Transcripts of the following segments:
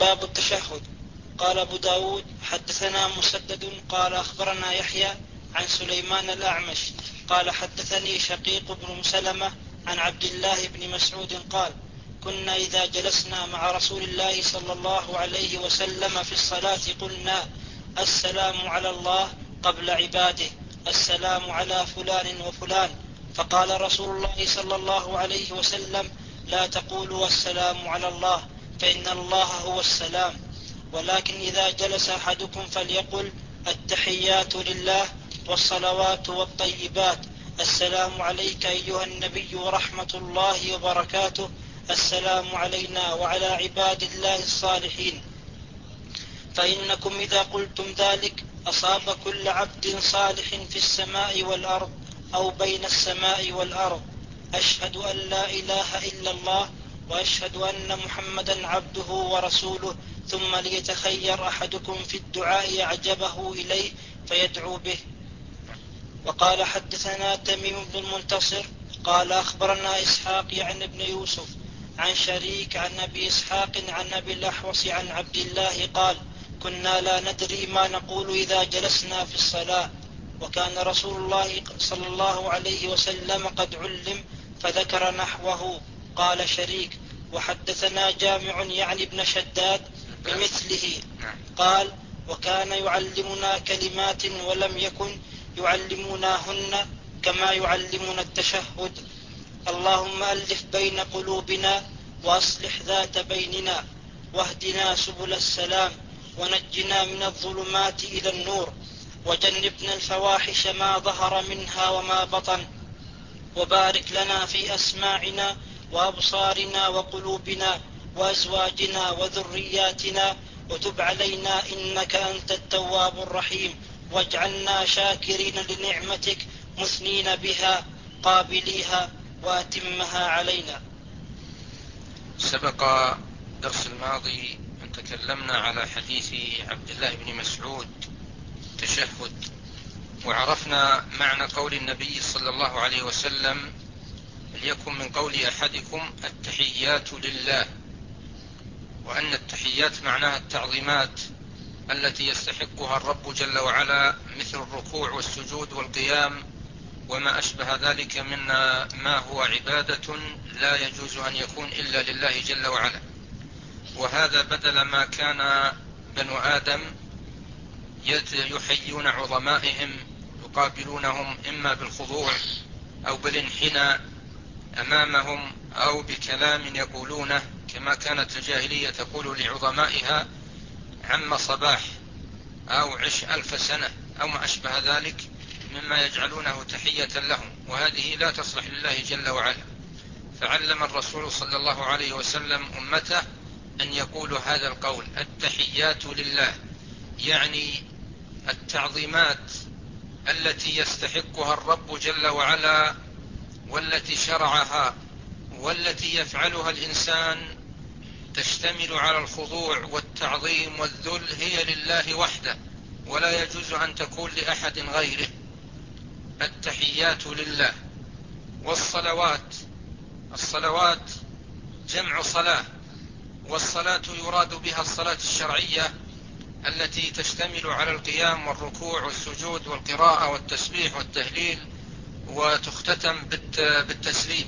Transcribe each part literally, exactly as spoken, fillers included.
باب التشهد. قال أبو داود حدثنا مسدد قال أخبرنا يحيى عن سليمان الأعمش قال حدثني شقيق بن سلمة عن عبد الله بن مسعود قال كنا إذا جلسنا مع رسول الله صلى الله عليه وسلم في الصلاة قلنا السلام على الله قبل عباده، السلام على فلان وفلان، فقال رسول الله صلى الله عليه وسلم لا تقولوا السلام على الله فإن الله هو السلام، ولكن إذا جلس أحدكم فليقل التحيات لله والصلوات والطيبات، السلام عليك أيها النبي ورحمة الله وبركاته، السلام علينا وعلى عباد الله الصالحين، فإنكم إذا قلتم ذلك أصاب كل عبد صالح في السماء والأرض أو بين السماء والأرض. أشهد أن لا إله إلا الله وأشهد أن محمدا عبده ورسوله، ثم ليتخير أحدكم في الدعاء أعجبه إليه فيدعو به. وقال حدثنا تميم بن المنتصر قال أخبرنا إسحاق يعني ابن يوسف عن شريك عن أبي إسحاق عن أبي الأحوص عن عبد الله قال كنا لا ندري ما نقول إذا جلسنا في الصلاة، وكان رسول الله صلى الله عليه وسلم قد علم فذكر نحوه. قال شريك وحدثنا جامع يعني ابن شداد بمثله قال وكان يعلمنا كلمات ولم يكن يعلموناهن كما يعلمنا التشهد: اللهم ألف بين قلوبنا وأصلح ذات بيننا واهدنا سبل السلام ونجنا من الظلمات إلى النور وجنبنا الفواحش ما ظهر منها وما بطن، وبارك لنا في أسماعنا وأبصارنا وقلوبنا وأزواجنا وذرياتنا وتب علينا إنك أنت التواب الرحيم، واجعلنا شاكرين لنعمتك مثنين بها قابليها وأتمها علينا. سبق درس الماضي أن تكلمنا على حديث عبد الله بن مسعود تشهد، وعرفنا معنى قول النبي صلى الله عليه وسلم ليكن من قول أحدكم التحيات لله، وأن التحيات معناها التعظيمات التي يستحقها الرب جل وعلا مثل الركوع والسجود والقيام وما أشبه ذلك من ما هو عبادة لا يجوز أن يكون إلا لله جل وعلا. وهذا بدل ما كان بنو آدم يحيون عظمائهم يقابلونهم إما بالخضوع أو بالانحناء أمامهم أو بكلام يقولونه كما كانت الجاهلية تقول لعظمائها عم صباح أو عش ألف سنة أو ما أشبه ذلك مما يجعلونه تحية لهم، وهذه لا تصلح لله جل وعلا. فعلم الرسول صلى الله عليه وسلم أمته أن يقولوا هذا القول التحيات لله، يعني التعظيمات التي يستحقها الرب جل وعلا والتي شرعها والتي يفعلها الإنسان تشتمل على الخضوع والتعظيم والذل هي لله وحده، ولا يجوز أن تكون لأحد غيره. التحيات لله. والصلوات، الصلوات جمع صلاة، والصلاة يراد بها الصلاة الشرعية التي تشتمل على القيام والركوع والسجود والقراءة والتسبيح والتهليل، وتختتم بالتسليم،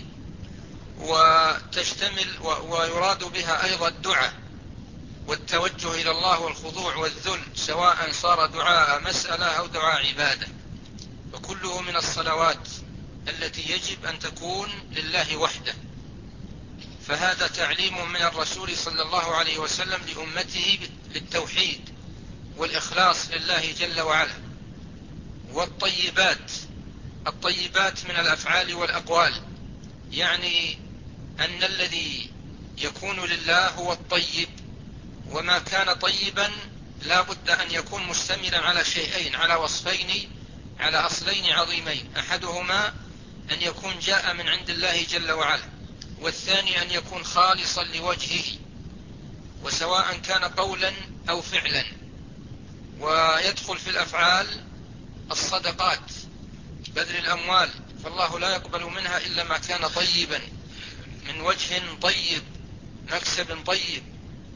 وتشتمل ويراد بها أيضا الدعاء والتوجه إلى الله والخضوع والذل، سواء صار دعاء مسألة أو دعاء عبادة، وكله من الصلوات التي يجب أن تكون لله وحده. فهذا تعليم من الرسول صلى الله عليه وسلم لأمته للتوحيد والإخلاص لله جل وعلا. والطيبات، الطيبات من الأفعال والأقوال، يعني أن الذي يكون لله هو الطيب، وما كان طيبا لا بد أن يكون مشتملا على شيئين، على وصفين، على أصلين عظيمين: أحدهما أن يكون جاء من عند الله جل وعلا، والثاني أن يكون خالصا لوجهه، وسواء كان قولا أو فعلا. ويدخل في الأفعال الصدقات، بذل الأموال، فالله لا يقبل منها إلا ما كان طيبا من وجه طيب، مكسب طيب،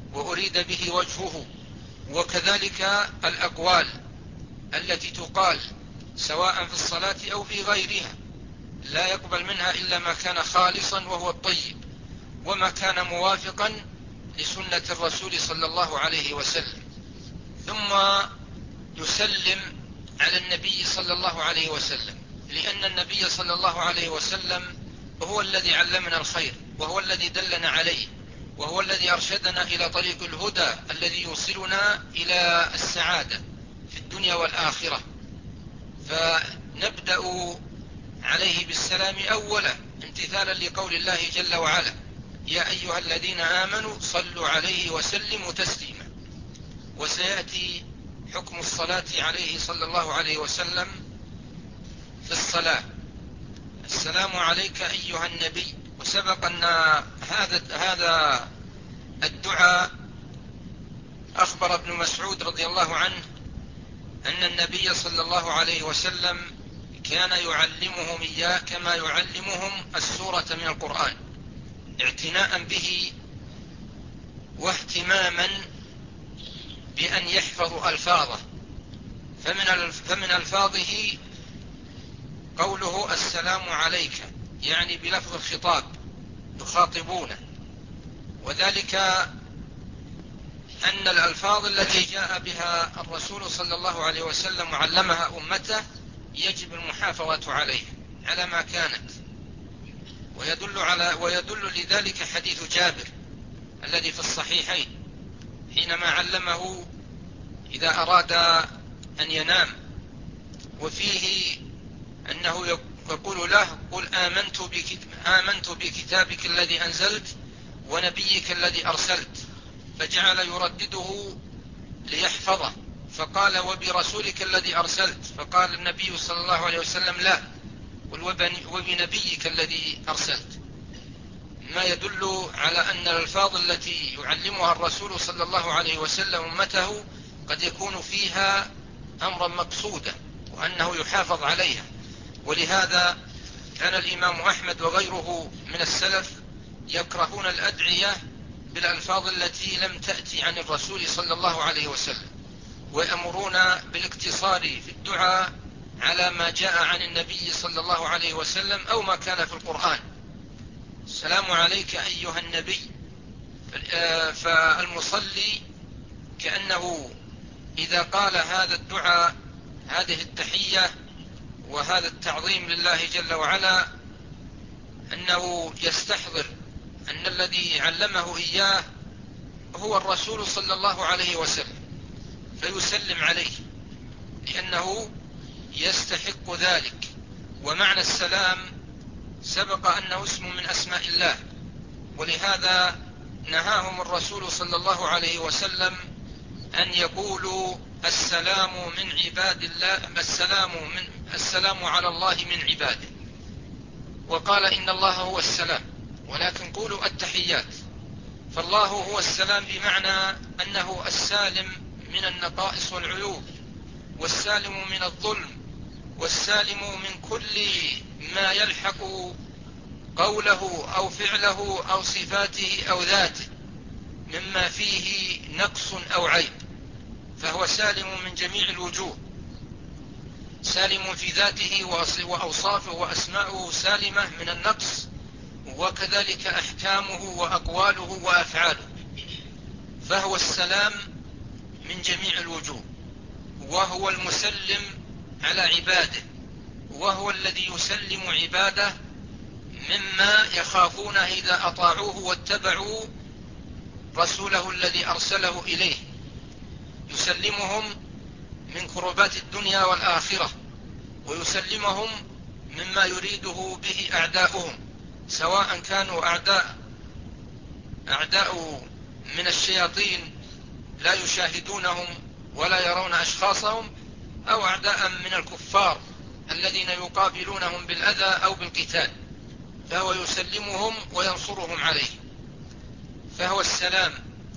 وأريد به وجهه. وكذلك الأقوال التي تقال سواء في الصلاة أو في غيرها لا يقبل منها إلا ما كان خالصا وهو الطيب، وما كان موافقا لسنة الرسول صلى الله عليه وسلم. ثم يسلم على النبي صلى الله عليه وسلم، لأن النبي صلى الله عليه وسلم هو الذي علمنا الخير، وهو الذي دلنا عليه، وهو الذي أرشدنا إلى طريق الهدى الذي يوصلنا إلى السعادة في الدنيا والآخرة. فنبدأ عليه بالسلام أولا امتثالا لقول الله جل وعلا: يا أيها الذين آمنوا صلوا عليه وسلموا تسليما. وسيأتي حكم الصلاة عليه صلى الله عليه وسلم في الصلاة: السلام عليك أيها النبي. وسبق أن هذا هذا الدعاء أخبر ابن مسعود رضي الله عنه أن النبي صلى الله عليه وسلم كان يعلمهم إياه كما يعلمهم السورة من القرآن، اعتناء به واهتماما بأن يحفظوا ألفاظه. فمن فمن ألفاظه قوله السلام عليك، يعني بلفظ الخطاب يخاطبونه، وذلك أن الألفاظ التي جاء بها الرسول صلى الله عليه وسلم وعلمها أمته يجب المحافظة عليها على ما كانت. ويدل على ويدل لذلك حديث جابر الذي في الصحيحين حينما علمه إذا أراد أن ينام، وفيه أنه يقول له: قل آمنت آمنت بكتابك الذي أنزلت ونبيك الذي أرسلت، فجعل يردده ليحفظه، فقال: وبرسولك الذي أرسلت، فقال النبي صلى الله عليه وسلم: لا، قل وبنبيك الذي أرسلت. ما يدل على أن الألفاظ التي يعلمها الرسول صلى الله عليه وسلم أمته قد يكون فيها أمرا مقصودا، وأنه يحافظ عليها. ولهذا كان الإمام أحمد وغيره من السلف يكرهون الأدعية بالألفاظ التي لم تأتي عن الرسول صلى الله عليه وسلم، ويأمرون بالاقتصار في الدعاء على ما جاء عن النبي صلى الله عليه وسلم أو ما كان في القرآن. السلام عليك أيها النبي. فالمصلي كأنه إذا قال هذا الدعاء، هذه التحية وهذا التعظيم لله جل وعلا، أنه يستحضر أن الذي علمه إياه هو الرسول صلى الله عليه وسلم، فيسلم عليه لأنه يستحق ذلك. ومعنى السلام سبق أنه اسم من أسماء الله، ولهذا نهاهم الرسول صلى الله عليه وسلم أن يقولوا السلام من عباد الله، السلام من السلام على الله من عباده، وقال إن الله هو السلام، ولكن قولوا التحيات. فالله هو السلام بمعنى أنه السالم من النقائص والعيوب، والسالم من الظلم، والسالم من كل ما يلحق قوله أو فعله أو صفاته أو ذاته مما فيه نقص أو عيب، فهو سالم من جميع الوجوه، سالم في ذاته وأوصافه وأسماؤه سالمة من النقص، وكذلك أحكامه وأقواله وأفعاله، فهو السلام من جميع الوجوه، وهو المسلم على عباده، وهو الذي يسلم عباده مما يخافونه إذا أطاعوه واتبعوا رسوله الذي أرسله إليه، يسلمهم من كربات الدنيا والآخرة، ويسلمهم مما يريده به أعداؤهم، سواء كانوا أعداء أعداء من الشياطين لا يشاهدونهم ولا يرون أشخاصهم، أو أعداء من الكفار الذين يقابلونهم بالأذى أو بالقتال، فهو يسلمهم وينصرهم عليه، فهو السلام.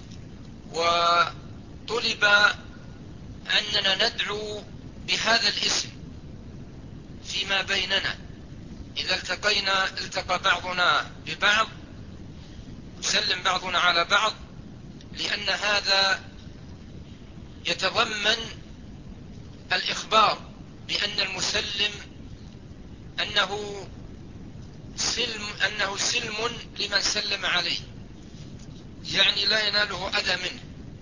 وطلب أننا ندعو بهذا الاسم فيما بيننا، إذا التقينا التقى بعضنا ببعض، يسلم بعضنا على بعض، لأن هذا يتضمن الإخبار بأن المسلم أنه سلم, أنه سلم لمن سلم عليه، يعني لا يناله أذى منه.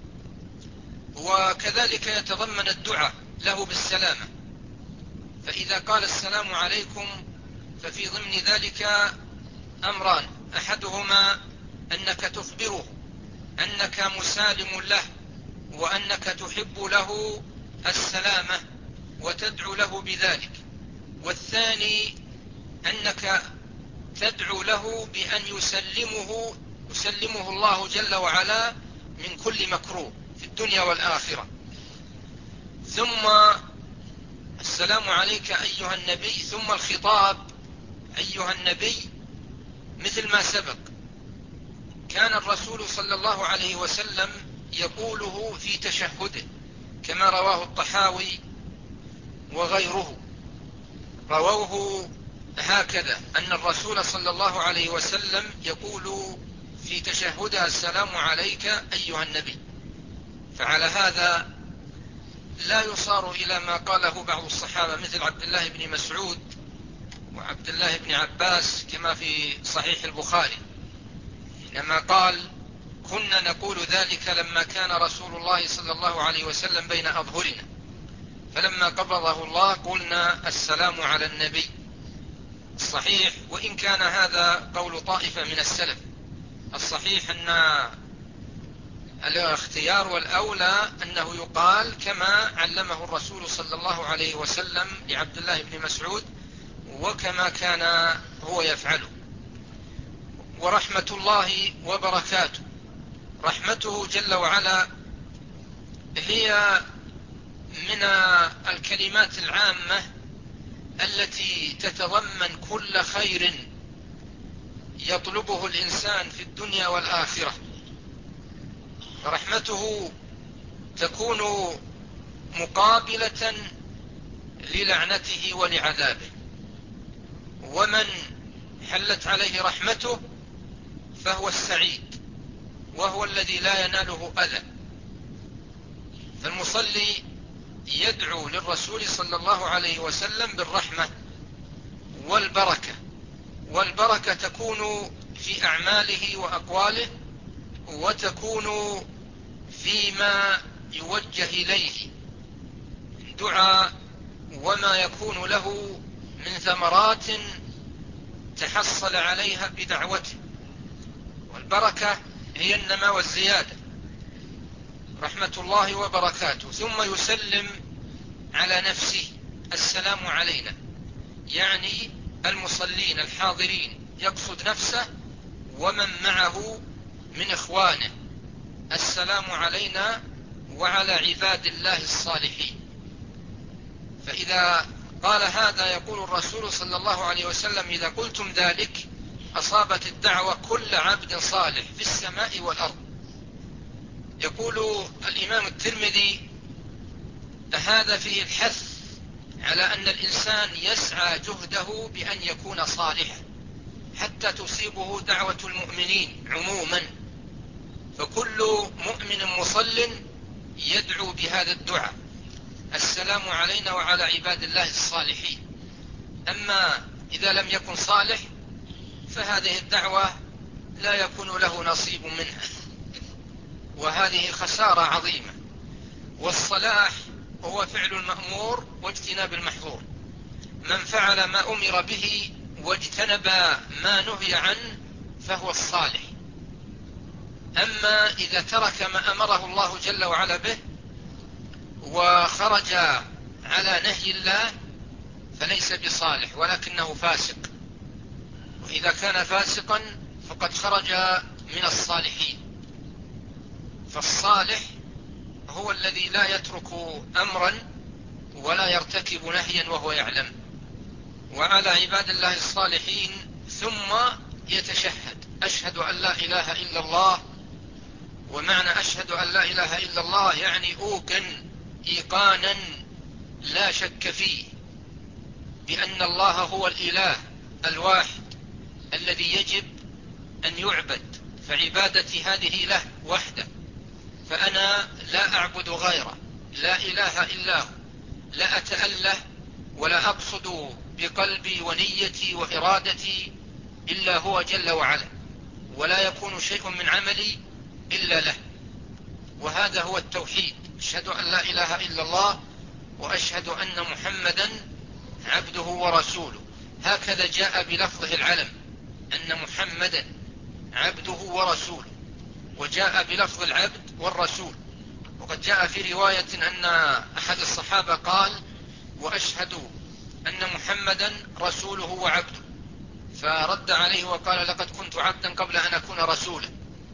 وكذلك يتضمن الدعاء له بالسلامة، فإذا قال السلام عليكم ففي ضمن ذلك أمران: أحدهما أنك تخبره أنك مسالم له وأنك تحب له السلامة وتدعو له بذلك، والثاني أنك تدعو له بأن يسلمه يسلمه الله جل وعلا من كل مكروه في الدنيا والآخرة. ثم السلام عليك أيها النبي، ثم الخطاب أيها النبي مثل ما سبق، كان الرسول صلى الله عليه وسلم يقوله في تشهده كما رواه الطحاوي وغيره، رووه هكذا أن الرسول صلى الله عليه وسلم يقول في تشهده: السلام عليك أيها النبي. فعلى هذا لا يصار إلى ما قاله بعض الصحابة مثل عبد الله بن مسعود وعبد الله بن عباس كما في صحيح البخاري، لما قال: كنا نقول ذلك لما كان رسول الله صلى الله عليه وسلم بين أظهرنا، فلما قبضه الله قلنا السلام على النبي. الصحيح، وإن كان هذا قول طائفة من السلف، الصحيح أن الاختيار والأولى أنه يقال كما علمه الرسول صلى الله عليه وسلم لعبد الله بن مسعود وكما كان هو يفعله. ورحمة الله وبركاته، رحمته جل وعلا هي من الكلمات العامة التي تتضمن كل خير يطلبه الإنسان في الدنيا والآخرة، فرحمته تكون مقابلة للعنته ولعذابه، ومن حلت عليه رحمته فهو السعيد وهو الذي لا يناله أذى. فالمصلي يدعو للرسول صلى الله عليه وسلم بالرحمة والبركة، والبركة تكون في أعماله وأقواله، وتكون فيما يوجه إليه دعاء وما يكون له من ثمرات تحصل عليها بدعوته. والبركة هي النماء والزيادة، رحمة الله وبركاته. ثم يسلم على نفسه: السلام علينا، يعني المصلين الحاضرين، يقصد نفسه ومن معه من إخوانه: السلام علينا وعلى عباد الله الصالحين. فإذا قال هذا يقول الرسول صلى الله عليه وسلم: إذا قلتم ذلك أصابت الدعوة كل عبد صالح في السماء والأرض. يقول الإمام الترمذي: هذا فيه الحث على أن الإنسان يسعى جهده بأن يكون صالحا حتى تصيبه دعوة المؤمنين عموما، فكل مؤمن مصل يدعو بهذا الدعاء: السلام علينا وعلى عباد الله الصالحين. أما إذا لم يكن صالح فهذه الدعوة لا يكون له نصيب منها، وهذه خسارة عظيمة. والصلاح هو فعل المأمور واجتناب المحظور، من فعل ما أمر به واجتنب ما نهي عنه فهو الصالح. أما إذا ترك ما أمره الله جل وعلا به وخرج على نهي الله فليس بصالح ولكنه فاسق، وإذا كان فاسقا فقد خرج من الصالحين. فالصالح هو الذي لا يترك أمرا ولا يرتكب نهيا وهو يعلم. وعلى عباد الله الصالحين ثم يتشهد: أشهد أن لا إله إلا الله. ومعنى أشهد أن لا إله إلا الله يعني أوقن إيقانا لا شك فيه بأن الله هو الإله الواحد الذي يجب أن يعبد، فعبادتي هذه له وحده فأنا لا أعبد غيره، لا إله إلا هو، لا أتأله ولا أقصد بقلبي ونيتي وإرادتي إلا هو جل وعلا، ولا يكون شيء من عملي إلا له. وهذا هو التوحيد. أشهد أن لا إله إلا الله وأشهد أن محمدا عبده ورسوله. هكذا جاء بلفظه العلم أن محمدا عبده ورسوله، وجاء بلفظ العبد والرسول. وقد جاء في رواية أن أحد الصحابة قال: وأشهد أن محمدا رسوله وعبده، فرد عليه وقال: لقد كنت عبدا قبل أن أكون رسولا،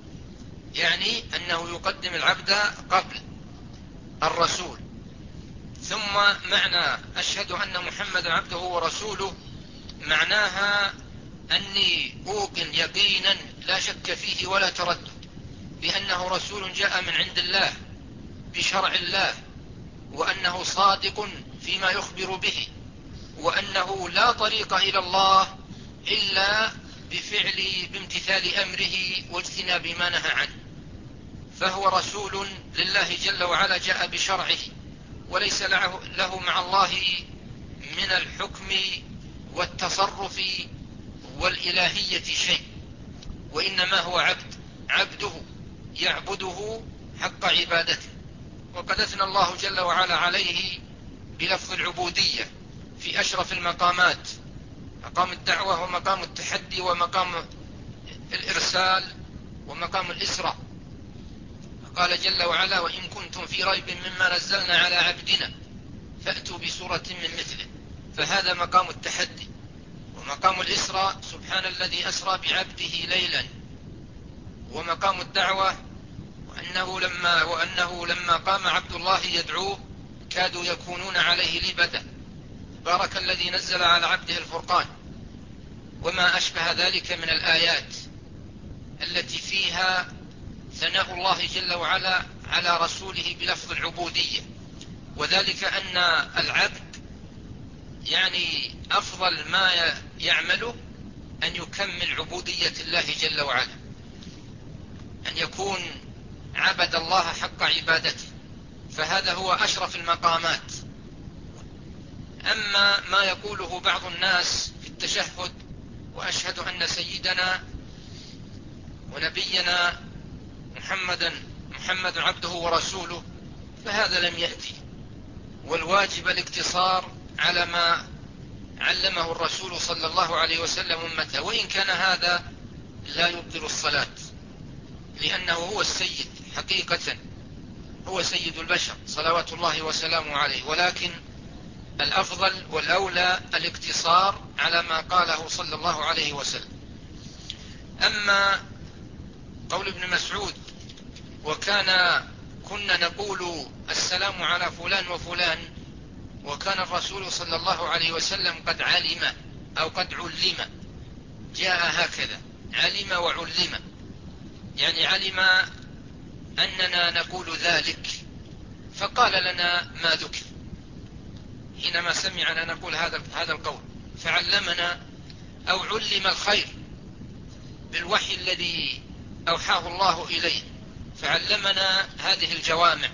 يعني أنه يقدم العبد قبل الرسول. ثم معنى أشهد أن محمدا عبده ورسوله معناها أني أوقن يقينا لا شك فيه ولا تردد بأنه رسول جاء من عند الله بشرع الله، وأنه صادق فيما يخبر به، وأنه لا طريق إلى الله إلا بفعل بامتثال أمره واجتناب ما نهى عنه. فهو رسول لله جل وعلا جاء بشرعه، وليس له مع الله من الحكم والتصرف والإلهية شيء، وإنما هو عبد عبده يعبده حق عبادته. وقد أثنى الله جل وعلا عليه بلفظ العبودية في أشرف المقامات، مقام الدعوة ومقام التحدي ومقام الإرسال ومقام الإسراء. قال جل وعلا: وإن كنتم في ريب مما نزلنا على عبدنا فأتوا بسورة من مثله. فهذا مقام التحدي. ومقام الإسراء: سبحان الذي أسرى بعبده ليلا. ومقام الدعوة: وأنه لما, وأنه لما قام عبد الله يدعوه كادوا يكونون عليه لبدا. بارك الذي نزل على عبده الفرقان. وما أشبه ذلك من الآيات التي فيها ثناء الله جل وعلا على رسوله بلفظ العبودية، وذلك أن العبد يعني أفضل ما يعمله أن يكمل عبودية الله جل وعلا، أن يكون عبد الله حق عبادته، فهذا هو أشرف المقامات. أما ما يقوله بعض الناس في التشهد: وأشهد أن سيدنا ونبينا محمدا محمد عبده ورسوله، فهذا لم يأتي، والواجب الاقتصار على ما علمه الرسول صلى الله عليه وسلم أمته، وإن كان هذا لا يبطل الصلاة، لأنه هو السيد حقيقة، هو سيد البشر صلوات الله وسلامه عليه، ولكن الأفضل والأولى الاقتصار على ما قاله صلى الله عليه وسلم. أما قول ابن مسعود: وكان كنا نقول السلام على فلان وفلان، وكان الرسول صلى الله عليه وسلم قد علم أو قد علم، جاء هكذا: علم وعلم، يعني علم أننا نقول ذلك فقال لنا ما ذكر حينما سمعنا نقول هذا هذا القول، فعلمنا أو علم الخير بالوحي الذي أوحاه الله إليه، فعلمنا هذه الجوامع.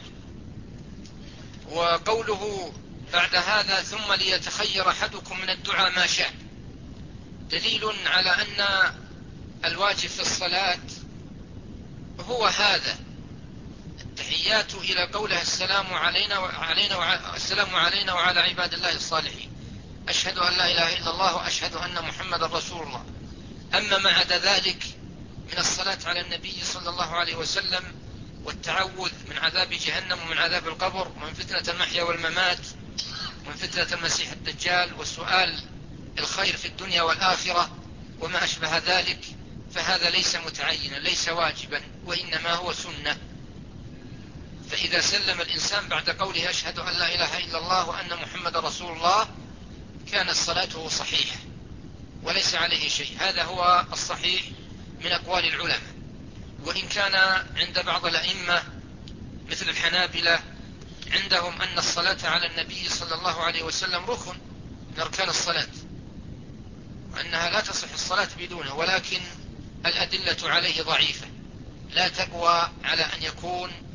وقوله بعد هذا: ثم ليتخير أحدكم من الدعاء ما شاء، دليل على أن الواجب في الصلاة هو هذا التحيات إلى قوله: السلام علينا وعلينا وع... السلام علينا وعلى عباد الله الصالحين، أشهد أن لا إله إلا الله وأشهد أن محمد رسول الله. أما ما عدا ذلك من الصلاة على النبي صلى الله عليه وسلم والتعوذ من عذاب جهنم ومن عذاب القبر ومن فتنة المحيا والممات ومن فتنة المسيح الدجال والسؤال الخير في الدنيا والآخرة وما أشبه ذلك، فهذا ليس متعينا، ليس واجبا، وإنما هو سنة. فإذا سلم الإنسان بعد قوله أشهد أن لا إله إلا الله وأن محمد رسول الله كانت صلاته صحيحة وليس عليه شيء. هذا هو الصحيح من أقوال العلماء. وإن كان عند بعض الأئمة مثل الحنابلة عندهم أن الصلاة على النبي صلى الله عليه وسلم ركن من أركان الصلاة، وأنها لا تصح الصلاة بدونه، ولكن الأدلة عليه ضعيفة لا تقوى على أن يكون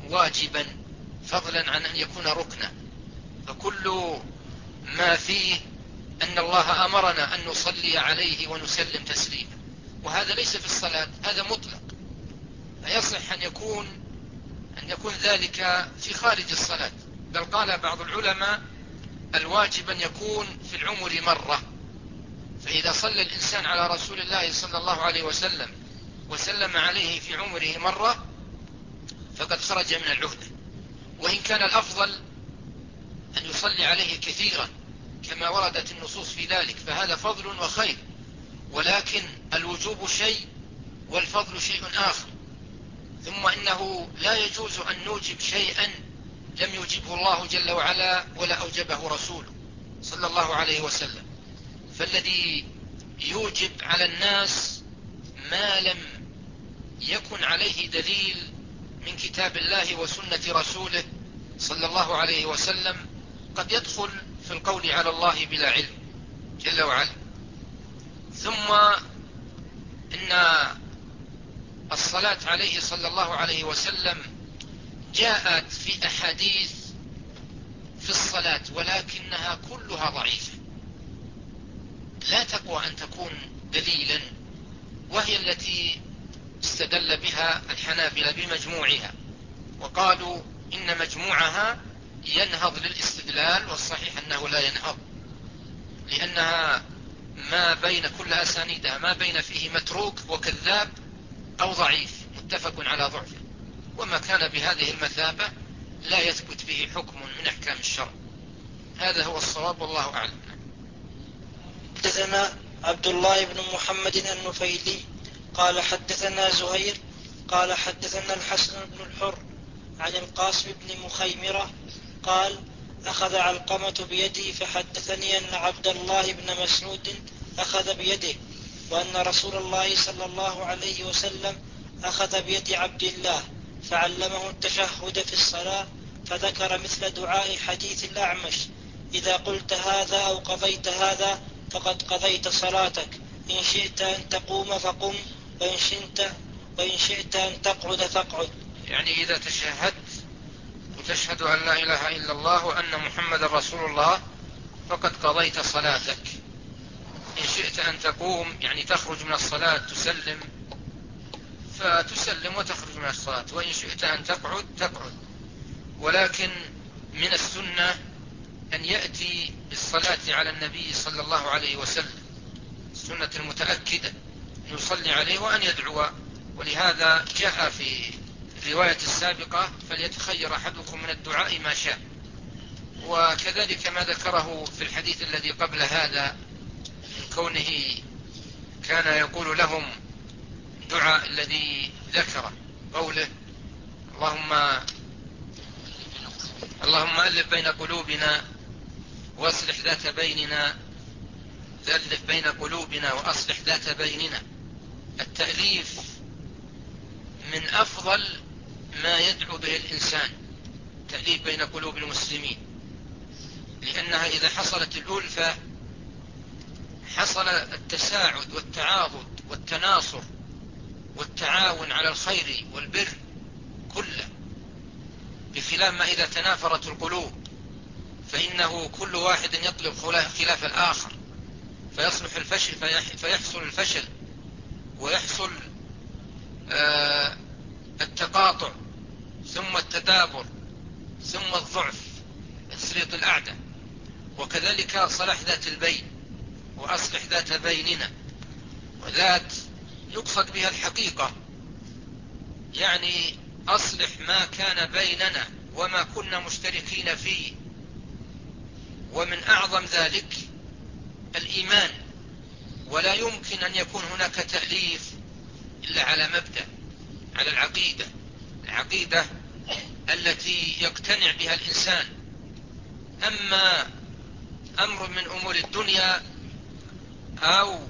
واجبا فضلا عن أن يكون ركنا. فكل ما فيه أن الله أمرنا أن نصلي عليه ونسلم تسليما، وهذا ليس في الصلاة، هذا مطلق. فيصح أن يكون أن يكون ذلك في خارج الصلاة. بل قال بعض العلماء الواجب أن يكون في العمر مرة. فإذا صلى الإنسان على رسول الله صلى الله عليه وسلم وسلم عليه في عمره مرة فقد خرج من العهدة. وإن كان الأفضل أن يصلي عليه كثيرا كما وردت النصوص في ذلك، فهذا فضل وخير، ولكن الوجوب شيء والفضل شيء آخر. ثم إنه لا يجوز أن نوجب شيئا لم يوجبه الله جل وعلا ولا أوجبه رسوله صلى الله عليه وسلم. فالذي يوجب على الناس ما لم يكن عليه دليل من كتاب الله وسنة رسوله صلى الله عليه وسلم قد يدخل في القول على الله بلا علم جل وعلا. ثم إن الصلاة عليه صلى الله عليه وسلم جاءت في أحاديث في الصلاة، ولكنها كلها ضعيفة لا تقوى أن تكون دليلا، وهي التي استدل بها الحنابلة بمجموعها، وقالوا إن مجموعها ينهض للاستدلال، والصحيح أنه لا ينهض، لأنها ما بين كل أسانيدها ما بين فيه متروك وكذاب أو ضعيف متفق على ضعفه، وما كان بهذه المثابة لا يثبت به حكم من أحكام الشرع. هذا هو الصواب والله أعلم. حدثنا عبد الله بن محمد النفيلي قال حدثنا زهير قال حدثنا الحسن بن الحر عن القاسم بن مخيمرة قال أخذ علقمة بيدي فحدثني أن عبد الله بن مسعود أخذ بيده، وأن رسول الله صلى الله عليه وسلم أخذ بيد عبد الله فعلمه التشهد في الصلاة، فذكر مثل دعاء حديث الأعمش: إذا قلت هذا أو قضيت هذا فقد قضيت صلاتك، إن شئت أن تقوم فقم، وإن شئت, وإن شئت أن تقعد فاقعد. يعني إذا تشهدت وتشهد أن لا إله إلا الله وأن محمد رسول الله فقد قضيت صلاتك. إن شئت أن تقوم يعني تخرج من الصلاة تسلم فتسلم وتخرج من الصلاة، وإن شئت أن تقعد تقعد. ولكن من السنة أن يأتي بالصلاة على النبي صلى الله عليه وسلم، السنة المتأكدة أن يصلي عليه وأن يدعو، ولهذا جاء في الرواية السابقة: فليتخير أحدكم من الدعاء ما شاء. وكذلك ما ذكره في الحديث الذي قبل هذا من كونه كان يقول لهم دعاء الذي ذكره، قوله: اللهم اللهم ألف بين قلوبنا وأصلح ذات بيننا ألف بين قلوبنا وأصلح ذات بيننا. التأليف من أفضل ما يدعو به الإنسان، تأليف بين قلوب المسلمين، لأنها إذا حصلت الألفة حصل التساعد والتعاضد والتناصر والتعاون على الخير والبر كله، بخلاف ما إذا تنافرت القلوب فإنه كل واحد يطلب خلاف الآخر، فيصلح الفشل فيحصل الفشل ويحصل آه التقاطع ثم التدابر ثم الضعف تسليط الأعداء. وكذلك صلاح ذات البين وأصلح ذات بيننا، وذات يقصد بها الحقيقة، يعني أصلح ما كان بيننا وما كنا مشتركين فيه. ومن أعظم ذلك الإيمان، ولا يمكن أن يكون هناك تأليف إلا على مبدأ، على العقيدة، العقيدة التي يقتنع بها الإنسان. أما أمر من أمور الدنيا أو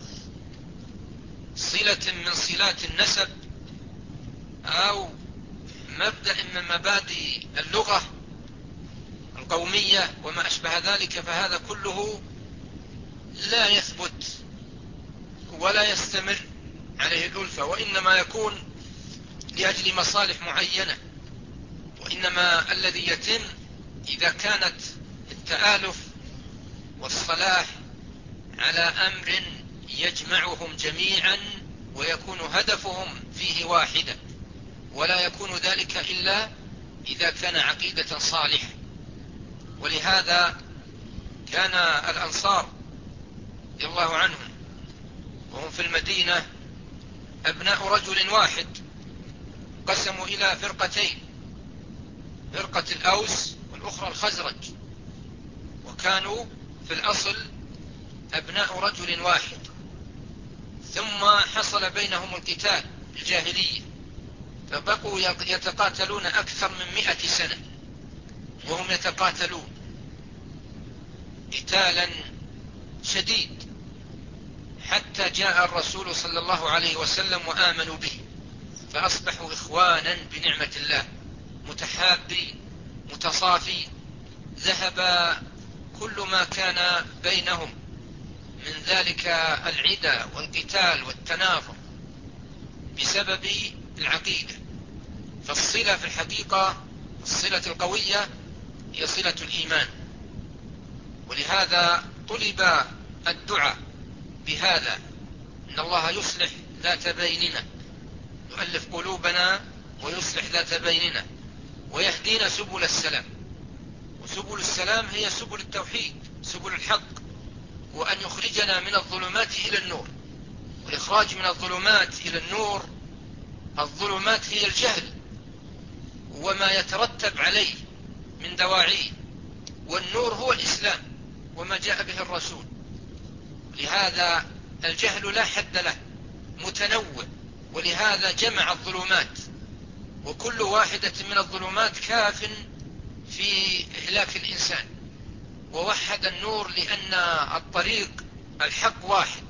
صلة من صلات النسب أو مبدأ من مبادئ اللغة القومية وما أشبه ذلك، فهذا كله لا يثبت ولا يستمر عليه الألفة، وإنما يكون لأجل مصالح معينة. وإنما الذي يتم إذا كانت التآلف والصلاح على أمر يجمعهم جميعا ويكون هدفهم فيه واحدة، ولا يكون ذلك إلا إذا كان عقيدة صالحة. ولهذا كان الأنصار رضي الله عنهم وهم في المدينة أبناء رجل واحد، قسموا إلى فرقتين، فرقة الأوس والأخرى الخزرج، وكانوا في الأصل أبناء رجل واحد، ثم حصل بينهم القتال الجاهلية، فبقوا يتقاتلون أكثر من مئة سنة وهم يتقاتلون قتالا شديد، حتى جاء الرسول صلى الله عليه وسلم وآمنوا به، فأصبحوا إخوانا بنعمة الله، متحابين متصافين، ذهب كل ما كان بينهم من ذلك العدى والقتال والتنافر بسبب العقيدة. فالصلة في الحقيقة الصلة القوية هي صلة الإيمان، ولهذا طلب الدعاء بهذا، إن الله يصلح ذات بيننا، يؤلف قلوبنا ويصلح ذات بيننا ويهدينا سبل السلام. وسبل السلام هي سبل التوحيد، سبل الحق، وأن يخرجنا من الظلمات إلى النور. والإخراج من الظلمات إلى النور، الظلمات هي الجهل وما يترتب عليه من دواعيه، والنور هو الإسلام وما جاء به الرسول. لهذا الجهل لا حد له، متنوع، ولهذا جمع الظلمات، وكل واحدة من الظلمات كاف في إهلاك الإنسان، ووحد النور لأن الطريق الحق واحد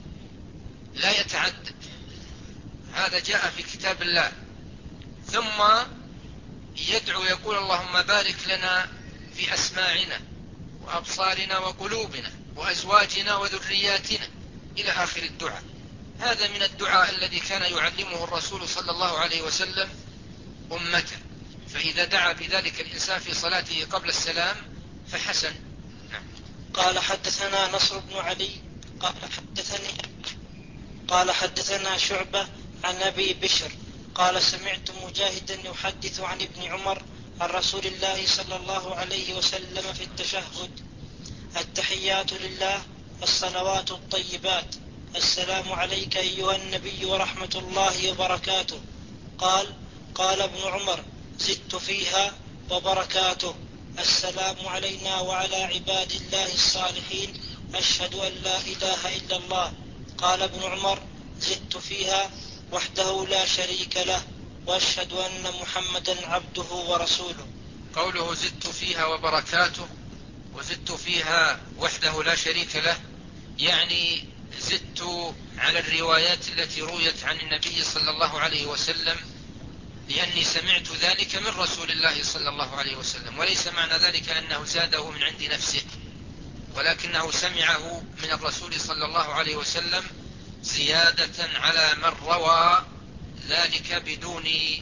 لا يتعدد. هذا جاء في كتاب الله. ثم يدعو يقول اللهم بارك لنا في أسماعنا وأبصارنا وقلوبنا وأزواجنا وذرياتنا إلى آخر الدعاء. هذا من الدعاء الذي كان يعلمه الرسول صلى الله عليه وسلم أمته، فإذا دعا بذلك الإنسان في صلاته قبل السلام فحسن. نعم. قال حدثنا نصر بن علي قال حدثني قال حدثنا شعبة عن أبي بشر قال سمعت مجاهدا يحدث عن ابن عمر عن رسول الله صلى الله عليه وسلم في التشهد: التحيات لله الصلوات الطيبات، السلام عليك أيها النبي ورحمة الله وبركاته. قال قال ابن عمر: زدت فيها وبركاته، السلام علينا وعلى عباد الله الصالحين، أشهد أن لا إله إلا الله. قال ابن عمر: زدت فيها وحده لا شريك له، وأشهد أن محمدا عبده ورسوله. قوله زدت فيها وبركاته وزدت فيها وحده لا شريك له، يعني زدت على الروايات التي رويت عن النبي صلى الله عليه وسلم، لأني سمعت ذلك من رسول الله صلى الله عليه وسلم، وليس معنى ذلك أنه زاده من عند نفسه، ولكنه سمعه من الرسول صلى الله عليه وسلم زيادة على من روى ذلك بدون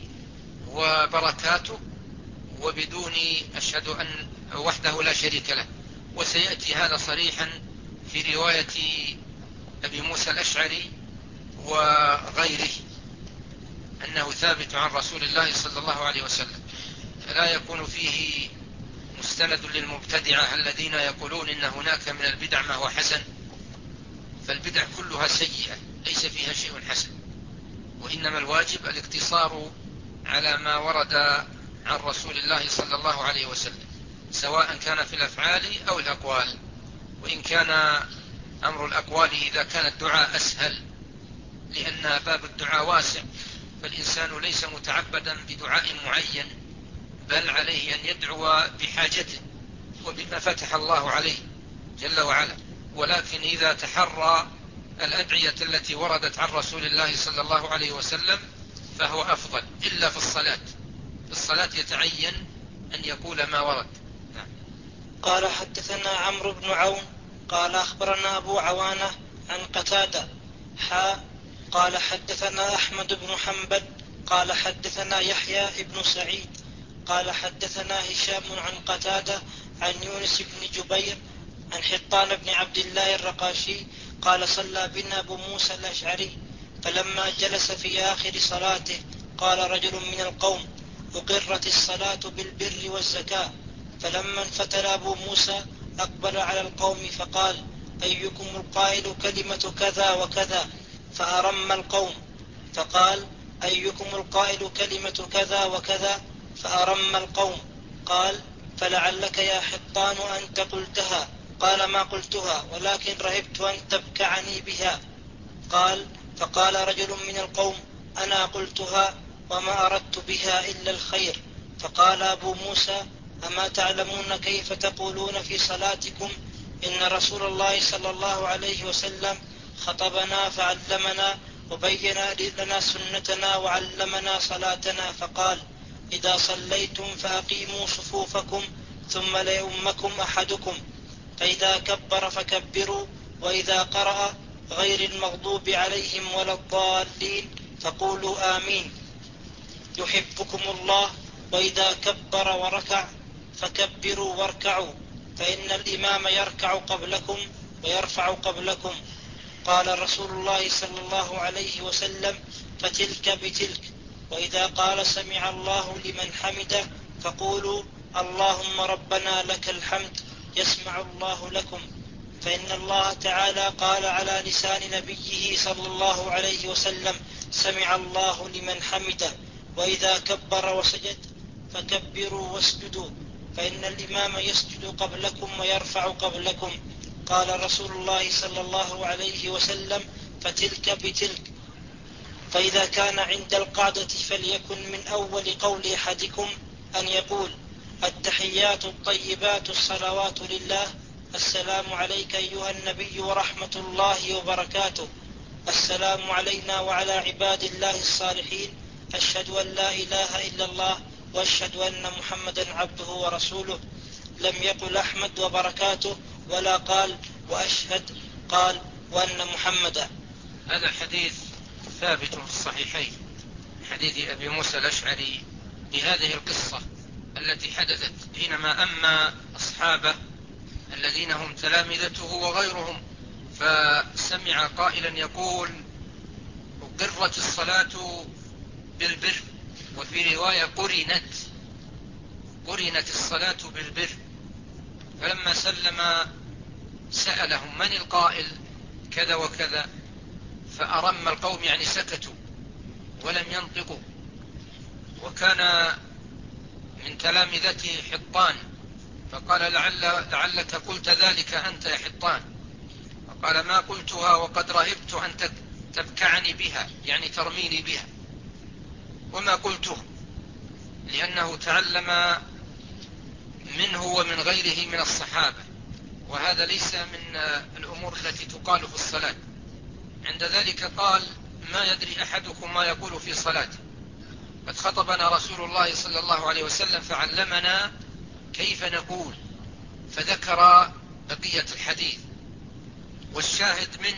وبركاته وبدون أشهد أن وحده لا شريك له. وسيأتي هذا صريحا في رواية أبي موسى الأشعري وغيره أنه ثابت عن رسول الله صلى الله عليه وسلم، فلا يكون فيه مستند للمبتدعة الذين يقولون إن هناك من البدع ما هو حسن، فالبدع كلها سيئة ليس فيها شيء حسن، وإنما الواجب الاقتصار على ما ورد عن رسول الله صلى الله عليه وسلم، سواء كان في الأفعال أو الأقوال. وإن كان أمر الأقوال إذا كان الدعاء أسهل، لأن باب الدعاء واسع، فالإنسان ليس متعبدا بدعاء معين، بل عليه أن يدعو بحاجته وبما فتح الله عليه جل وعلا. ولكن إذا تحرى الأدعية التي وردت عن رسول الله صلى الله عليه وسلم فهو أفضل، إلا في الصلاة. في الصلاة يتعين أن يقول ما ورد. نعم. قال حدثنا عمرو بن عون قال أخبرنا أبو عوانة عن قتادة حا قال حدثنا أحمد بن حنبل قال حدثنا يحيى بن سعيد قال حدثنا هشام عن قتادة عن يونس بن جبير عن حطان بن عبد الله الرقاشي قال صلى بنا أبو موسى الأشعري فلما جلس في آخر صلاته قال رجل من القوم أقرت الصلاة بالبر والزكاة. فلما انفتل أبو موسى أقبل على القوم فقال أيكم القائل كلمة كذا وكذا؟ فأرم القوم. فقال أيكم القائل كلمة كذا وكذا؟ فأرم القوم. قال فلعلك يا حطان أنت قلتها. قال ما قلتها ولكن رهبت أن تبكعني بها. قال فقال رجل من القوم أنا قلتها وما أردت بها إلا الخير. فقال أبو موسى أما تعلمون كيف تقولون في صلاتكم إن رسول الله صلى الله عليه وسلم خطبنا فعلمنا وبين لنا سنتنا وعلمنا صلاتنا فقال إذا صليتم فأقيموا صفوفكم ثم ليؤمكم أحدكم فإذا كبر فكبروا وإذا قرأ غير المغضوب عليهم ولا الضالين فقولوا آمين يحبكم الله. وإذا كبر وركع فكبروا واركعوا فإن الإمام يركع قبلكم ويرفع قبلكم. قال رسول الله صلى الله عليه وسلم فتلك بتلك. وإذا قال سمع الله لمن حمده فقولوا اللهم ربنا لك الحمد يسمع الله لكم. فإن الله تعالى قال على لسان نبيه صلى الله عليه وسلم سمع الله لمن حمده. وإذا كبر وسجد فكبروا واسجدوا فإن الإمام يسجد قبلكم ويرفع قبلكم. قال رسول الله صلى الله عليه وسلم فتلك بتلك. فإذا كان عند القعدة فليكن من أول قول أحدكم أن يقول التحيات الطيبات الصلوات لله السلام عليك أيها النبي ورحمة الله وبركاته السلام علينا وعلى عباد الله الصالحين أشهد أن لا إله إلا الله وأشهد أن محمدا عبده ورسوله. لم يقل أحمد وبركاته ولا قال وأشهد قال وأن محمدا. هذا حديث ثابت في الصحيحين حديث أبي موسى الأشعري بهذه القصة التي حدثت حينما أما أصحابه الذين هم تلامذته وغيرهم فسمع قائلا يقول أقرت الصلاة بالبر وفي رواية قرنت قرنت الصلاة بالبر. فلما سلم سألهم من القائل كذا وكذا فأرم القوم يعني سكتوا ولم ينطقوا. وكان من تلامذته حطان فقال لعل لعلك قلت ذلك أنت يا حطان. فقال ما قلتها وقد رهبت أن تبكعني بها يعني ترميني بها وما قلته لأنه تعلم منه ومن غيره من الصحابة وهذا ليس من الأمور التي تقال في الصلاة. عند ذلك قال ما يدري أحدكم ما يقول في صلاته قد خطبنا رسول الله صلى الله عليه وسلم فعلمنا كيف نقول فذكر بقية الحديث. والشاهد من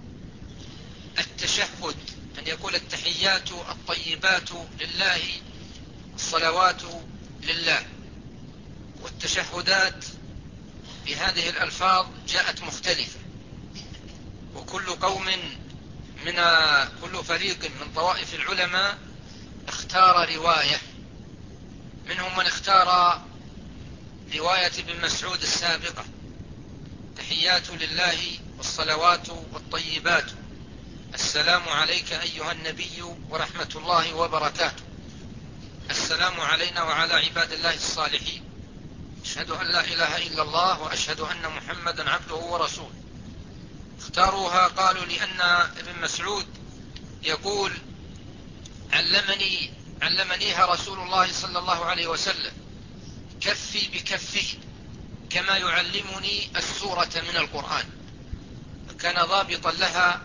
التشهد أن يقول التحيات الطيبات لله الصلوات لله. والتشهدات بهذه الألفاظ جاءت مختلفة وكل قوم من كل فريق من طوائف العلماء اختار رواية. منهم من اختار رواية ابن مسعود السابقة تحيات لله والصلوات والطيبات السلام عليك أيها النبي ورحمة الله وبركاته السلام علينا وعلى عباد الله الصالحين أشهد أن لا إله إلا الله وأشهد أن محمدا عبده ورسوله. اختاروها قالوا لأن ابن مسعود يقول علمني علمنيها رسول الله صلى الله عليه وسلم كفي بكفه كما يعلمني السورة من القرآن. كان ضابطا لها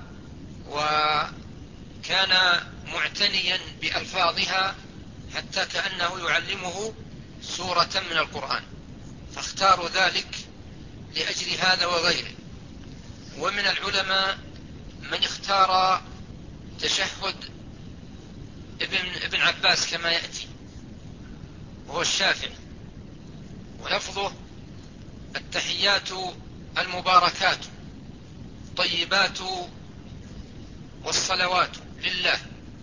وكان معتنيا بألفاظها حتى كأنه يعلمه سورة من القرآن فاختاروا ذلك لأجل هذا وغيره. ومن العلماء من اختار تشهد ابن, ابن عباس كما يأتي وهو الشافعي، ولفظه التحيات المباركات الطيبات والصلوات لله.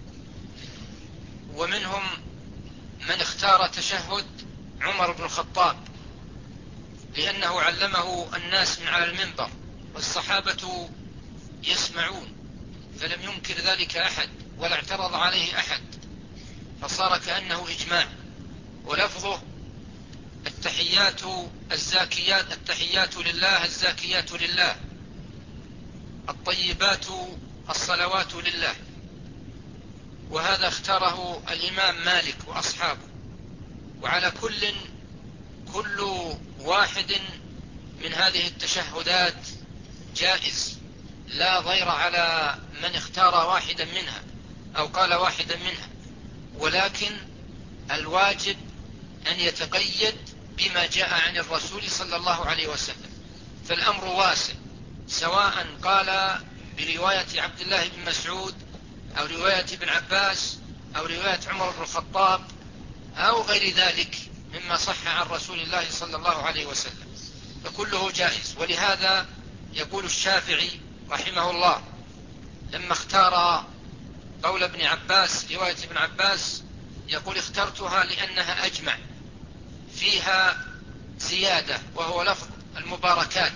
ومنهم من اختار تشهد عمر بن الخطاب لأنه علمه الناس من على المنبر والصحابة يسمعون، فلم ينكر ذلك أحد ولا اعترض عليه أحد، فصار كأنه إجماع. ولفظه التحيات الزاكيات التحيات لله الزاكيات لله الطيبات الصلوات لله. وهذا اختاره الإمام مالك وأصحابه. وعلى كل كل واحد من هذه التشهدات جائز، لا ضير على من اختار واحدا منها أو قال واحدا منها، ولكن الواجب أن يتقيد بما جاء عن الرسول صلى الله عليه وسلم. فالأمر واسع، سواء قال برواية عبد الله بن مسعود أو رواية ابن عباس أو رواية عمر بن الخطاب أو غير ذلك مما صح عن رسول الله صلى الله عليه وسلم، فكله جائز. ولهذا يقول الشافعي رحمه الله لما اختار قول ابن عباس رواية ابن عباس يقول اخترتها لأنها أجمع، فيها زيادة وهو لفظ المباركات،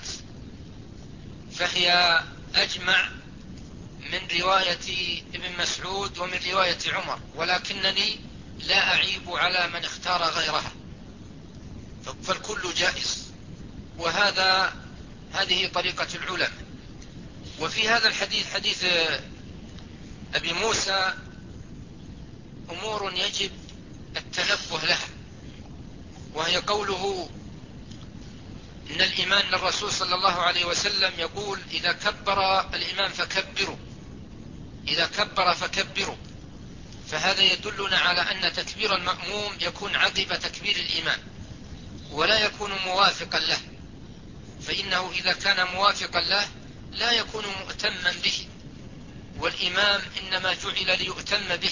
فهي أجمع من رواية ابن مسعود ومن رواية عمر، ولكنني لا أعيب على من اختار غيرها، فالكل جائز. وهذا هذه طريقة العلماء. وفي هذا الحديث حديث أبي موسى أمور يجب التنبه لها، وهي قوله إن الإيمان للرسول صلى الله عليه وسلم يقول إذا كبر الإمام فكبروا إذا كبر فكبروا. فهذا يدلنا على أن تكبير المأموم يكون عقب تكبير الإمام ولا يكون موافقا له، فإنه إذا كان موافقا له لا يكون مؤتما به، والإمام إنما جعل ليؤتم به.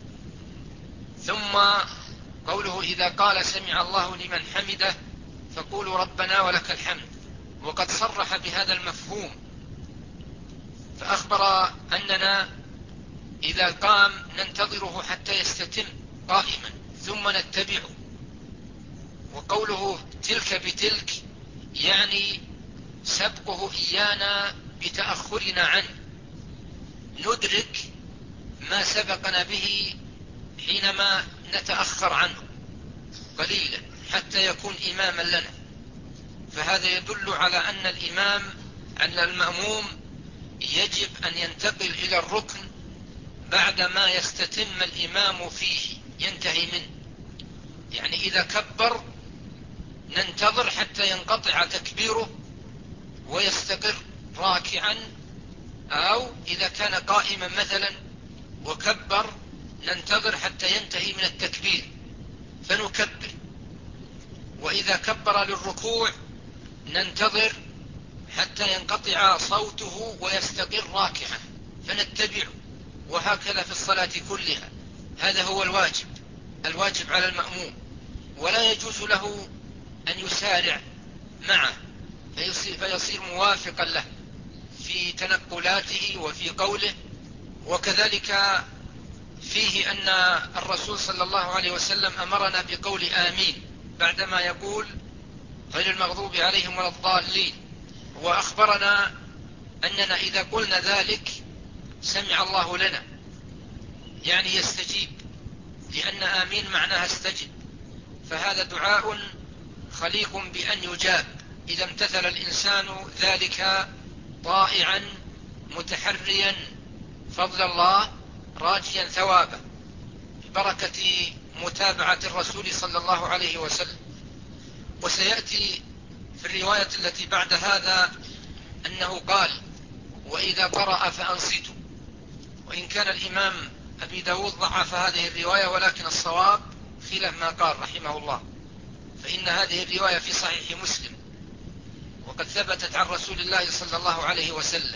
ثم قوله إذا قال سمع الله لمن حمده فقولوا ربنا ولك الحمد، وقد صرح بهذا المفهوم، فأخبر أننا إذا قام ننتظره حتى يستتم قائما ثم نتبعه. وقوله تلك بتلك يعني سبقه إيانا بتأخرنا عنه، ندرك ما سبقنا به حينما نتأخر عنه قليلا حتى يكون إماما لنا. فهذا يدل على أن الإمام أن المأموم يجب أن ينتقل إلى الركن بعدما يستتم الإمام فيه ينتهي منه، يعني إذا كبر ننتظر حتى ينقطع تكبيره ويستقر راكعا، أو إذا كان قائما مثلا وكبر ننتظر حتى ينتهي من التكبير فنكبر، وإذا كبر للركوع ننتظر حتى ينقطع صوته ويستقر راكعا فنتبعه، وهكذا في الصلاة كلها. هذا هو الواجب الواجب على المأموم، ولا يجوز له أن يسارع معه فيصير, فيصير موافقا له في تنقلاته وفي قوله. وكذلك فيه أن الرسول صلى الله عليه وسلم أمرنا بقول آمين بعدما يقول غير المغضوب عليهم ولا الضالين، وأخبرنا أننا إذا قلنا ذلك سمع الله لنا، يعني يستجيب، لأن آمين معناها استجب، فهذا دعاء خليق بأن يجاب إذا امتثل الإنسان ذلك طائعا متحريا فضل الله راجيا ثوابه ببركة متابعة الرسول صلى الله عليه وسلم. وسيأتي في الرواية التي بعد هذا أنه قال وإذا قرأ فأنصتوا، وإن كان الإمام أبي داود ضعف هذه الرواية، ولكن الصواب خلاف ما قال رحمه الله، فإن هذه الرواية في صحيح مسلم وقد ثبتت عن رسول الله صلى الله عليه وسلم،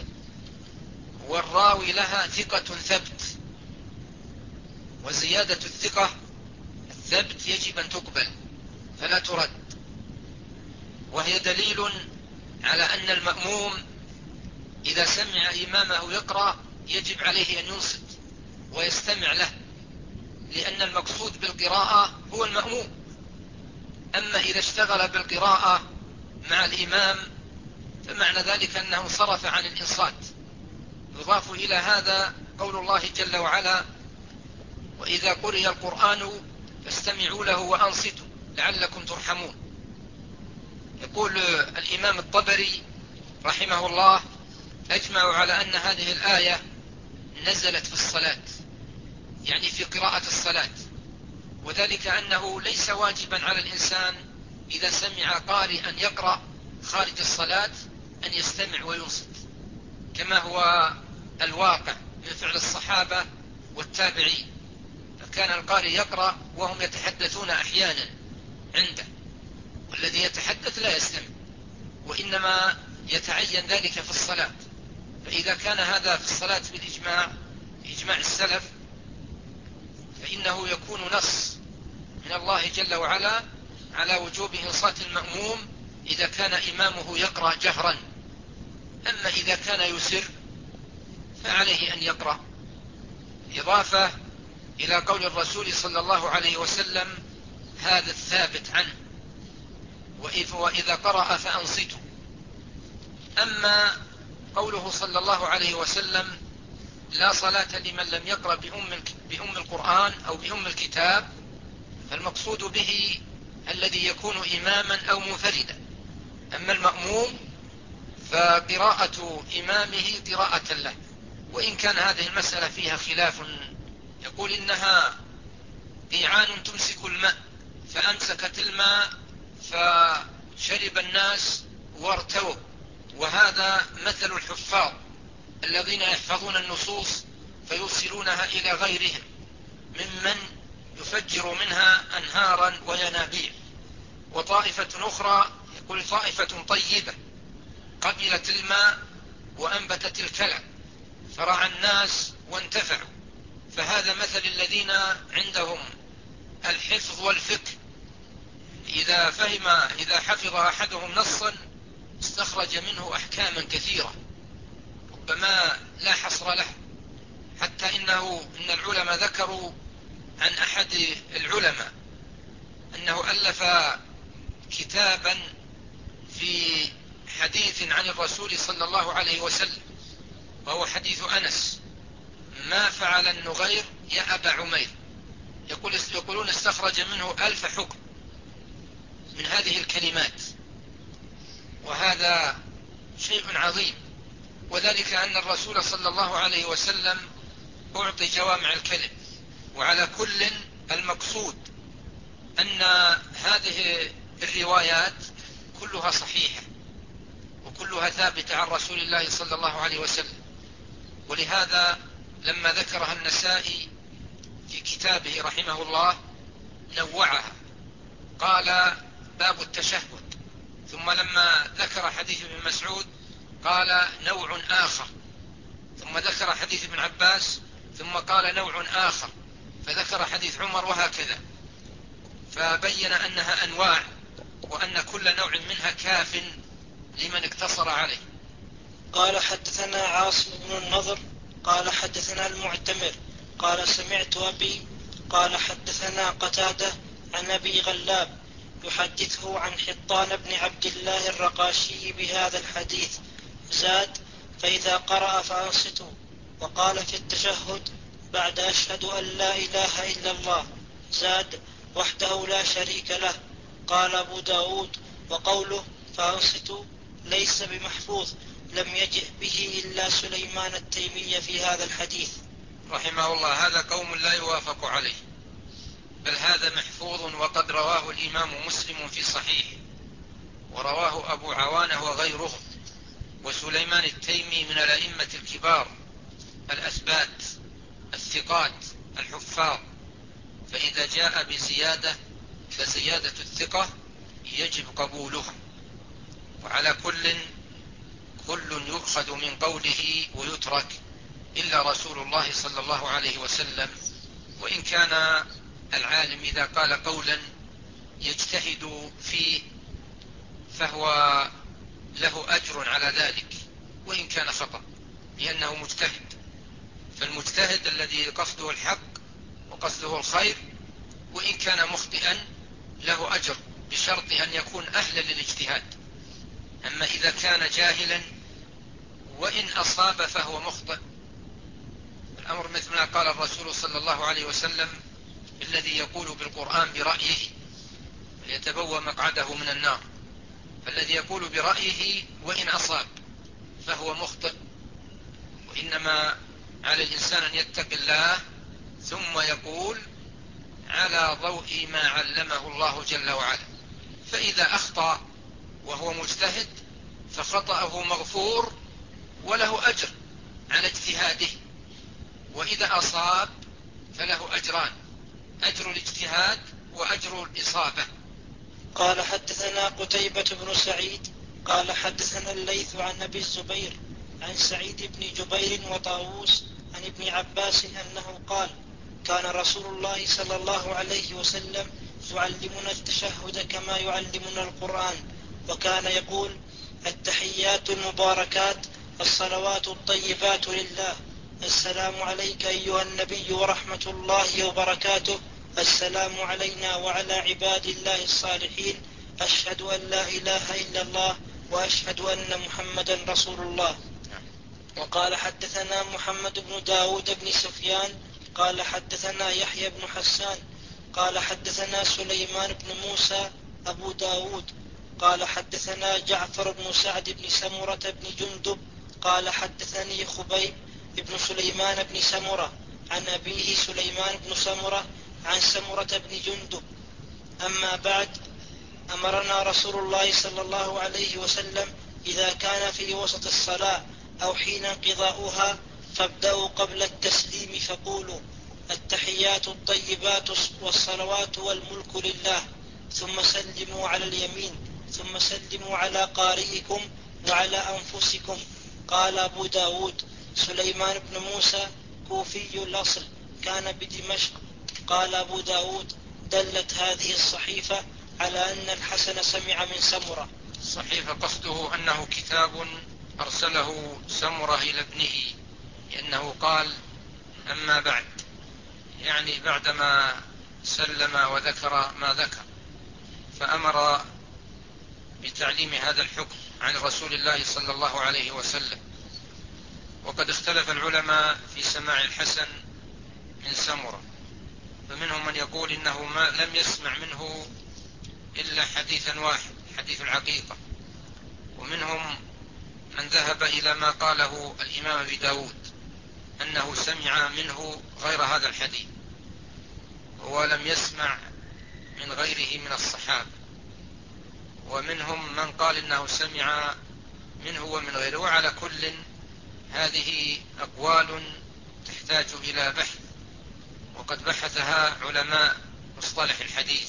والراوي لها ثقة ثبت. وزيادة الثقة ثبت يجب أن تقبل فلا ترد، وهي دليل على أن المأموم إذا سمع إمامه يقرأ يجب عليه أن ينصت ويستمع له، لأن المقصود بالقراءة هو المأموم. أما إذا اشتغل بالقراءة مع الإمام فمعنى ذلك أنه صرف عن الإنصات. يضاف إلى هذا قول الله جل وعلا: وإذا قرئ القرآن فاستمعوا له وأنصتوا لعلكم ترحمون. يقول الإمام الطبري رحمه الله: أجمعوا على أن هذه الآية نزلت في الصلاة، يعني في قراءة الصلاة، وذلك أنه ليس واجبا على الإنسان إذا سمع قارئا يقرأ خارج الصلاة أن يستمع وينصت، كما هو الواقع من فعل الصحابة والتابعين، فكان القارئ يقرأ وهم يتحدثون أحيانا عنده، والذي يتحدث لا يستمع، وإنما يتعين ذلك في الصلاة. فإذا كان هذا في الصلاة بالإجماع، إجماع السلف، فإنه يكون نص من الله جل وعلا على وجوب إنصات المأموم إذا كان إمامه يقرأ جهرا. أما إذا كان يسر فعليه أن يقرأ، إضافة إلى قول الرسول صلى الله عليه وسلم: هذا الثابت عنه، وإذا قرأ فأنصتوا. أما قوله صلى الله عليه وسلم: لا صلاة لمن لم يقرأ بأم, بأم القرآن أو بأم الكتاب، فالمقصود به الذي يكون إماما أو منفردا. أما المأموم فقراءة إمامه قراءة له، وإن كان هذه المسألة فيها خلاف. يقول إنها قيعان تمسك الماء، فأمسكت الماء فشرب الناس وارتووا، وهذا مثل الحفاظ الذين يحفظون النصوص فيوصلونها إلى غيرهم ممن يفجر منها أنهارا وينابيع. وطائفة أخرى يقول طائفة طيبة قبلت الماء وأنبتت الكلى فرعى الناس وانتفعوا. فهذا مثل الذين عندهم الحفظ والفقه، إذا فهم إذا حفظ أحدهم نصا استخرج منه أحكاما كثيرة ربما لا حصر له، حتى إنه إن العلماء ذكروا عن أحد العلماء أنه ألف كتابا في حديث عن الرسول صلى الله عليه وسلم، وهو حديث أنس: ما فعل النغير يا أبا عمير. يقول يقولون استخرج منه ألف حكم من هذه الكلمات، وهذا شيء عظيم. وذلك أن الرسول صلى الله عليه وسلم أعطي جوامع الكلم. وعلى كل المقصود أن هذه الروايات كلها صحيحة وكلها ثابتة عن رسول الله صلى الله عليه وسلم، ولهذا لما ذكرها النسائي في كتابه رحمه الله نوعها، قال: باب التشهد، ثم لما ذكر حديث ابن مسعود قال: نوع آخر، ثم ذكر حديث ابن عباس ثم قال: نوع آخر، فذكر حديث عمر، وهكذا، فبين أنها أنواع، وأن كل نوع منها كاف لمن اقتصر عليه. قال: حدثنا عاصم بن النضر قال: حدثنا المعتمر قال: سمعت أبي قال: حدثنا قتادة عن أبي غلاب يحدثه عن حطان بن عبد الله الرقاشي بهذا الحديث، زاد: فإذا قرأ فأنصتوا. وقال في التشهد بعد: أشهد أن لا إله إلا الله، زاد: وحده لا شريك له. قال أبو داود: وقوله فأنصتوا ليس بمحفوظ، لم يجئ به إلا سليمان التيمي في هذا الحديث. رحمه الله. هذا قوم لا يوافق عليه، بل هذا محفوظ، وقد رواه الإمام مسلم في صحيحه، ورواه أبو عوانة وغيره. وسليمان التيمي من الأئمة الكبار الأثبات الثقات الحفاظ، فإذا جاء بزيادة فزيادة الثقة يجب قبولها. وعلى كل كل يؤخذ من قوله ويترك إلا رسول الله صلى الله عليه وسلم، وإن كان العالم إذا قال قولا يجتهد فيه فهو له أجر على ذلك وإن كان خطأ، لأنه مجتهد. فالمجتهد الذي قصده الحق وقصده الخير وإن كان مخطئا له أجر بشرط أن يكون أهلا للاجتهاد. أما إذا كان جاهلا وإن أصاب فهو مخطئ. الأمر مثل ما قال الرسول صلى الله عليه وسلم الذي يقول بالقرآن برأيه ليتبوأ مقعده من النار. فالذي يقول برأيه وإن أصاب فهو مخطئ، وإنما على الإنسان أن يتقي الله ثم يقول على ضوء ما علمه الله جل وعلا. فإذا أخطأ وهو مجتهد فخطأه مغفور وله أجر على اجتهاده، وإذا أصاب فله أجران، أجر الاجتهاد وأجر الإصابة. قال حدثنا قتيبة بن سعيد قال حدثنا الليث عن أبي الزبير عن سعيد بن جبير وطاووس عن ابن عباس أنه قال كان رسول الله صلى الله عليه وسلم يعلمنا التشهد كما يعلمنا القرآن، وكان يقول التحيات المباركات الصلوات الطيبات لله، السلام عليك أيها النبي ورحمة الله وبركاته، السلام علينا وعلى عباد الله الصالحين، أشهد أن لا إله إلا الله وأشهد أن محمدا رسول الله. وقال حدثنا محمد بن داود بن سفيان قال حدثنا يحيى بن حسان قال حدثنا سليمان بن موسى أبو داود قال حدثنا جعفر بن سعد بن سمرة بن جندب قال حدثني خبيب بن سليمان بن سمرة عن أبيه سليمان بن سمرة عن سمرة بن جندب. أما بعد، أمرنا رسول الله صلى الله عليه وسلم إذا كان في وسط الصلاة أو حين انقضاؤها فابدأوا قبل التسليم فقولوا التحيات الطيبات والصلوات والملك لله، ثم سلموا على اليمين، ثم سلموا على قارئكم وعلى أنفسكم. قال أبو داود سليمان بن موسى كوفي الأصل كان بدمشق. قال أبو داود دلت هذه الصحيفة على أن الحسن سمع من سمرة. الصحيفة قصده أنه كتاب أرسله سمرة إلى ابنه، لأنه قال أما بعد، يعني بعدما سلم وذكر ما ذكر، فأمر بتعليم هذا الحكم عن رسول الله صلى الله عليه وسلم. وقد اختلف العلماء في سماع الحسن من سمرة، فمنهم من يقول إنه ما لم يسمع منه إلا حديثا واحد، حديث العقيقة، ومنهم من ذهب إلى ما قاله الإمام أبي داود أنه سمع منه غير هذا الحديث ولم يسمع من غيره من الصحابة، ومنهم من قال إنه سمع منه ومن غيره. وعلى كل هذه أقوال تحتاج إلى بحث، وقد بحثها علماء مصطلح الحديث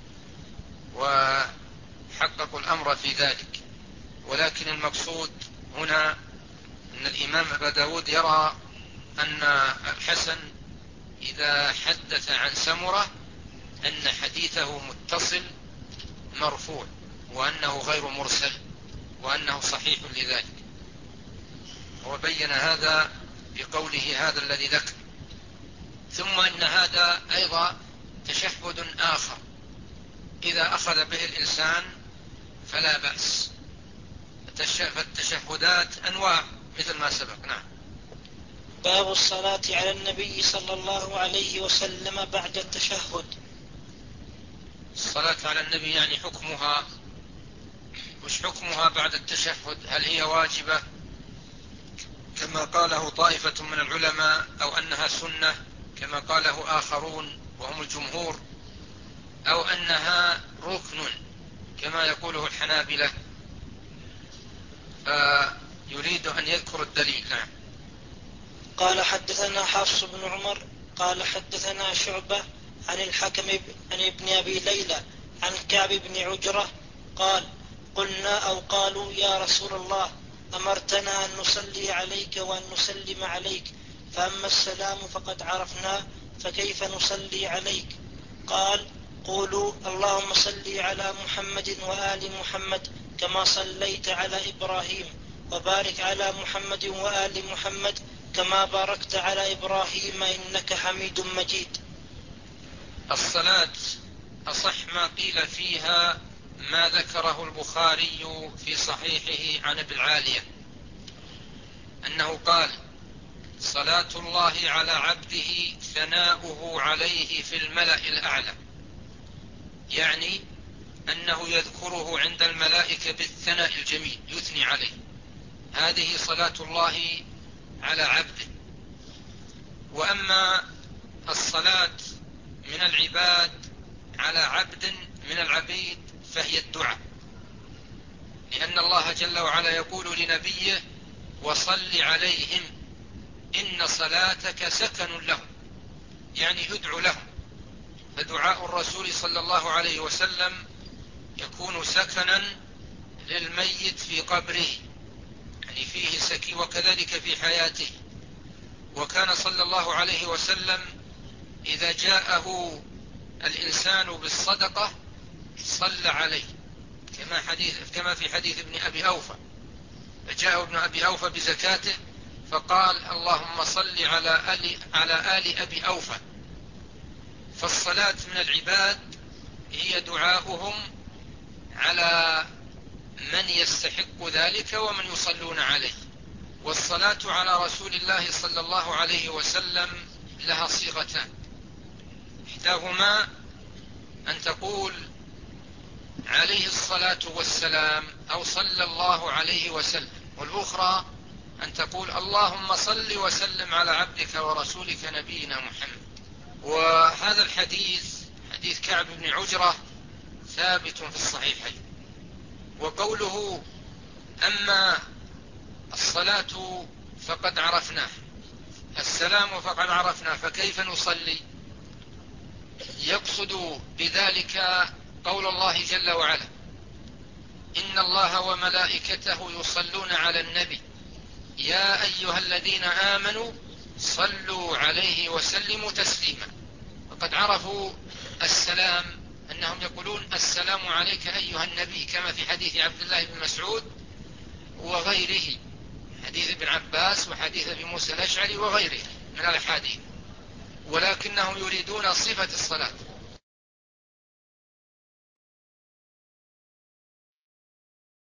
وحققوا الأمر في ذلك. ولكن المقصود هنا أن الإمام أبا داود يرى أن الحسن إذا حدث عن سمرة أن حديثه متصل مرفوع، وأنه غير مرسل، وأنه صحيح لذلك. وبين هذا بقوله هذا الذي ذكر. ثم إن هذا أيضا تشهد آخر إذا أخذ به الإنسان فلا بأس. فالتشهدات أنواع مثل ما سبق. نعم. باب الصلاة على النبي صلى الله عليه وسلم بعد التشهد. الصلاة على النبي يعني حكمها، وش حكمها بعد التشهد؟ هل هي واجبة كما قاله طائفة من العلماء، أو أنها سنة كما قاله آخرون وهم الجمهور، أو أنها ركن كما يقوله الحنابلة؟ فيريد أن يذكر الدليل. نعم. قال حدثنا حفص بن عمر قال حدثنا شعبة عن الحكم عن ابن أبي ليلى عن كعب بن عجرة قال قلنا أو قالوا يا رسول الله أمرتنا أن نصلي عليك وأن نسلم عليك، فأما السلام فقد عرفناه فكيف نصلي عليك؟ قال قولوا اللهم صل على محمد وآل محمد كما صليت على إبراهيم وبارك على محمد وآل محمد كما باركت على إبراهيم إنك حميد مجيد. الصلاة أصح ما قيل فيها ما ذكره البخاري في صحيحه عن ابي العالية أنه قال صلاة الله على عبده ثناؤه عليه في الملأ الأعلى، يعني أنه يذكره عند الملائكة بالثناء الجميل يثني عليه. هذه صلاة الله على عبده. وأما الصلاة من العباد على عبد من العبيد فهي الدعاء، لأن الله جل وعلا يقول لنبيه وصل عليهم إن صلاتك سكن لهم، يعني ادع لهم. فدعاء الرسول صلى الله عليه وسلم يكون سكنا للميت في قبره، يعني فيه سكي، وكذلك في حياته. وكان صلى الله عليه وسلم إذا جاءه الإنسان بالصدقة صلى عليه، كما, حديث كما في حديث ابن أبي أوفى. فجاء ابن أبي أوفى بزكاته فقال اللهم صل على آل, على آل أبي أوفى. فالصلاة من العباد هي دعاؤهم على من يستحق ذلك ومن يصلون عليه. والصلاة على رسول الله صلى الله عليه وسلم لها صيغتان، إحداهما أن تقول عليه الصلاة والسلام أو صلى الله عليه وسلم، والأخرى أن تقول اللهم صل وسلم على عبدك ورسولك نبينا محمد. وهذا الحديث حديث كعب بن عجرة ثابت في الصحيحين. وقوله أما الصلاة فقد عرفناه، السلام فقد عرفناه، فكيف نصلي؟ يقصد بذلك قول الله جل وعلا إن الله وملائكته يصلون على النبي يا أيها الذين آمنوا صلوا عليه وسلموا تسليما. وقد عرفوا السلام أنهم يقولون السلام عليك أيها النبي، كما في حديث عبد الله بن مسعود وغيره، حديث ابن عباس وحديث ابي موسى الأشعري وغيره من الأحاديث، ولكنهم يريدون صفة الصلاة.